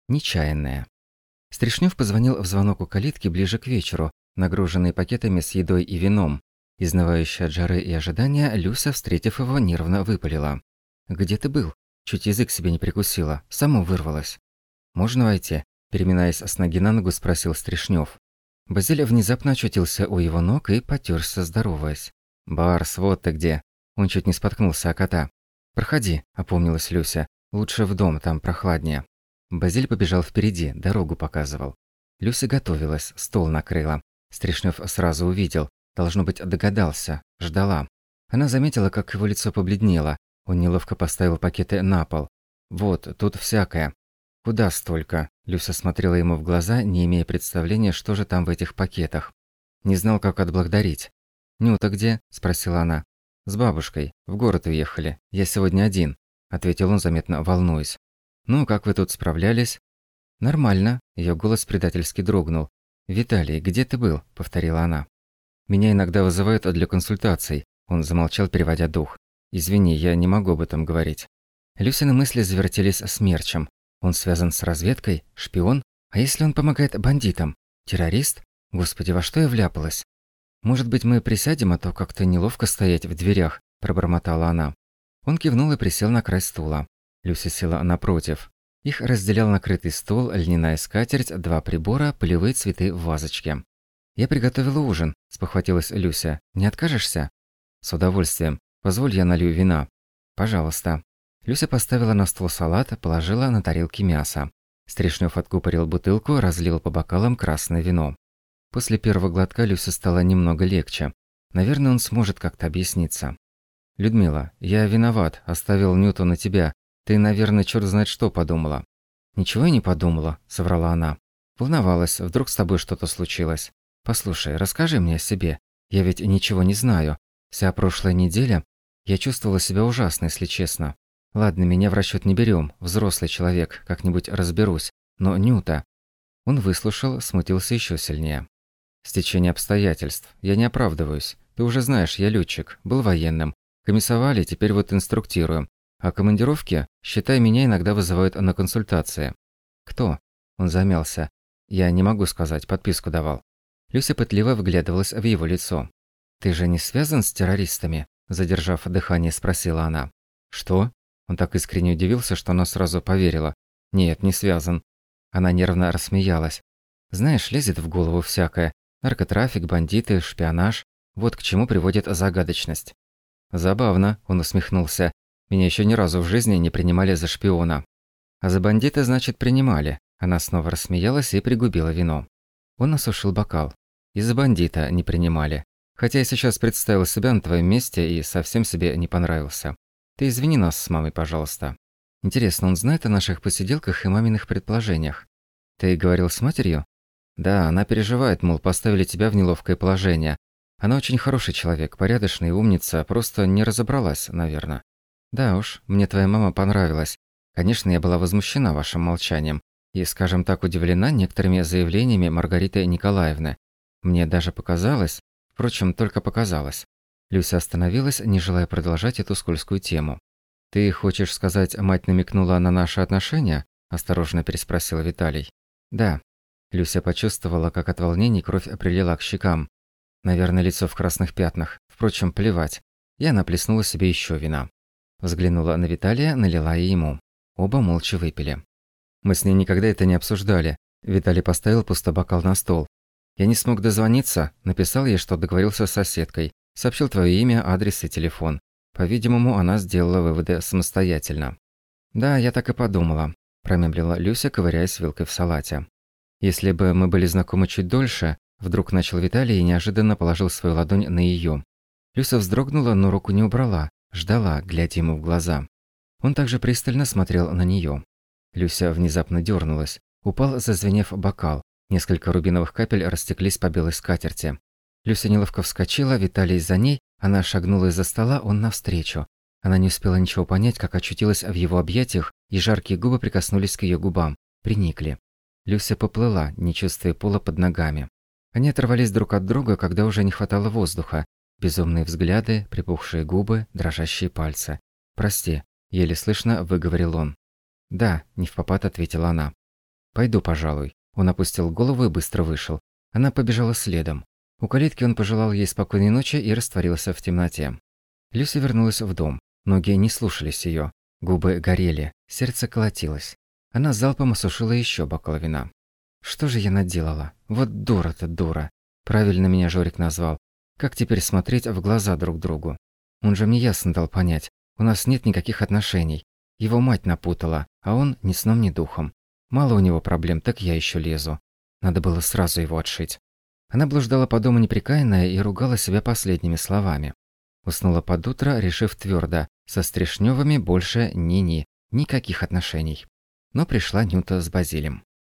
Нечаянное. Стришнёв позвонил в звонок у калитки ближе к вечеру, нагруженный пакетами с едой и вином. Изнывающая от жары и ожидания, Люся, встретив его, нервно выпалила: «Где ты был? Чуть язык себе не прикусила, само вырвалось». «Можно войти?» – переминаясь с ноги на ногу, спросил Стришнёв. Базиль внезапно очутился у его ног и потёрся, здороваясь. «Барс, вот ты где!» Он чуть не споткнулся о кота. «Проходи», – опомнилась Люся. «Лучше в дом, там прохладнее». Базиль побежал впереди, дорогу показывал. Люся готовилась, стол накрыла. Стришнёв сразу увидел. Должно быть, догадался. Ждала. Она заметила, как его лицо побледнело. Он неловко поставил пакеты на пол. «Вот, тут всякое». «Куда столько?» Люся смотрела ему в глаза, не имея представления, что же там в этих пакетах. Не знал, как отблагодарить. «Нюта где?» – спросила она. «С бабушкой. В город уехали. Я сегодня один», – ответил он, заметно волнуясь. «Ну, как вы тут справлялись?» «Нормально», – её голос предательски дрогнул. «Виталий, где ты был?» – повторила она. «Меня иногда вызывают для консультаций», – он замолчал, переводя дух. «Извини, я не могу об этом говорить». Люсины мысли завертелись смерчем. Он связан с разведкой? Шпион? А если он помогает бандитам? Террорист? Господи, во что я вляпалась? «Может быть, мы присядем, а то как-то неловко стоять в дверях», – пробормотала она. Он кивнул и присел на край стула. Люся села напротив. Их разделял накрытый стол, льняная скатерть, 2 прибора, полевые цветы в вазочке. «Я приготовила ужин», – спохватилась Люся. «Не откажешься?» «С удовольствием. Позволь, я налью вина». «Пожалуйста». Люся поставила на стол салат, положила на тарелки мясо. Стришнёв откупорил бутылку, разлил по бокалам красное вино. После первого глотка Люсе стало немного легче. Наверное, он сможет как-то объясниться. «Людмила, я виноват, оставил Нюту на тебя. Ты, наверное, чёрт знает что подумала». «Ничего я не подумала», – соврала она. «Волновалась, вдруг с тобой что-то случилось. Послушай, расскажи мне о себе. Я ведь ничего не знаю. Вся прошлая неделя я чувствовала себя ужасно, если честно. Ладно, меня в расчёт не берём, взрослый человек, как-нибудь разберусь. Но Нюта...» Он выслушал, смутился ещё сильнее. «Стечение обстоятельств. Я не оправдываюсь. Ты уже знаешь, я лётчик, был военным. Комиссовали, теперь вот инструктирую. А командировки, считай, меня иногда вызывают на консультации». «Кто?» Он замялся. «Я не могу сказать, подписку давал». Люся пытливо вглядывалась в его лицо. «Ты же не связан с террористами?» Задержав дыхание, спросила она. «Что?» Он так искренне удивился, что она сразу поверила. «Нет, не связан». Она нервно рассмеялась. «Знаешь, лезет в голову всякое. Наркотрафик, бандиты, шпионаж. Вот к чему приводит загадочность». «Забавно», – он усмехнулся. «Меня еще ни разу в жизни не принимали за шпиона». «А за бандита, значит, принимали». Она снова рассмеялась и пригубила вино. Он осушил бокал. «И за бандита не принимали. Хотя я сейчас представил себя на твоем месте и совсем себе не понравился. Ты извини нас с мамой, пожалуйста. Интересно, он знает о наших посиделках и маминых предположениях? Ты говорил с матерью?» «Да, она переживает, мол, поставили тебя в неловкое положение. Она очень хороший человек, порядочный, умница, просто не разобралась, наверное». «Да уж, мне твоя мама понравилась. Конечно, я была возмущена вашим молчанием и, скажем так, удивлена некоторыми заявлениями Маргариты Николаевны. Мне даже показалось, впрочем, только показалось». Люся остановилась, не желая продолжать эту скользкую тему. «Ты хочешь сказать, мать намекнула на наши отношения?» – осторожно переспросил Виталий. «Да». Люся почувствовала, как от волнений кровь прилила к щекам. Наверное, лицо в красных пятнах. Впрочем, плевать. И она плеснула себе еще вина. Взглянула на Виталия, налила и ему. Оба молча выпили. Мы с ней никогда это не обсуждали. Виталий поставил пустой бокал на стол. Я не смог дозвониться, написал ей, что договорился с соседкой. Сообщил твое имя, адрес и телефон. По-видимому, она сделала выводы самостоятельно. «Да, я так и подумала», – промямлила Люся, ковыряясь вилкой в салате. «Если бы мы были знакомы чуть дольше», – вдруг начал Виталий и неожиданно положил свою ладонь на ее. Люся вздрогнула, но руку не убрала, ждала, глядя ему в глаза. Он также пристально смотрел на нее. Люся внезапно дернулась. Упал, зазвенев бокал. Несколько рубиновых капель растеклись по белой скатерти. Люся неловко вскочила, Виталий за ней, она шагнула из-за стола, он навстречу. Она не успела ничего понять, как очутилась в его объятиях, и жаркие губы прикоснулись к ее губам, приникли. Люся поплыла, не чувствуя пола под ногами. Они оторвались друг от друга, когда уже не хватало воздуха. Безумные взгляды, припухшие губы, дрожащие пальцы. «Прости», – еле слышно выговорил он. «Да», – невпопад ответила она. «Пойду, пожалуй». Он опустил голову и быстро вышел. Она побежала следом. У калитки он пожелал ей спокойной ночи и растворился в темноте. Люся вернулась в дом. Ноги не слушались ее. Губы горели, сердце колотилось. Она залпом осушила еще бокал вина. «Что же я наделала? Вот дура-то дура. Правильно меня Жорик назвал. Как теперь смотреть в глаза друг другу? Он же мне ясно дал понять. У нас нет никаких отношений. Его мать напутала, а он ни сном, ни духом. Мало у него проблем, так я еще лезу. Надо было сразу его отшить». Она блуждала по дому непрекаянная и ругала себя последними словами. Уснула под утро, решив твердо: со Стришнёвыми больше ни-ни, никаких отношений. Но пришла Нюта с Базилем.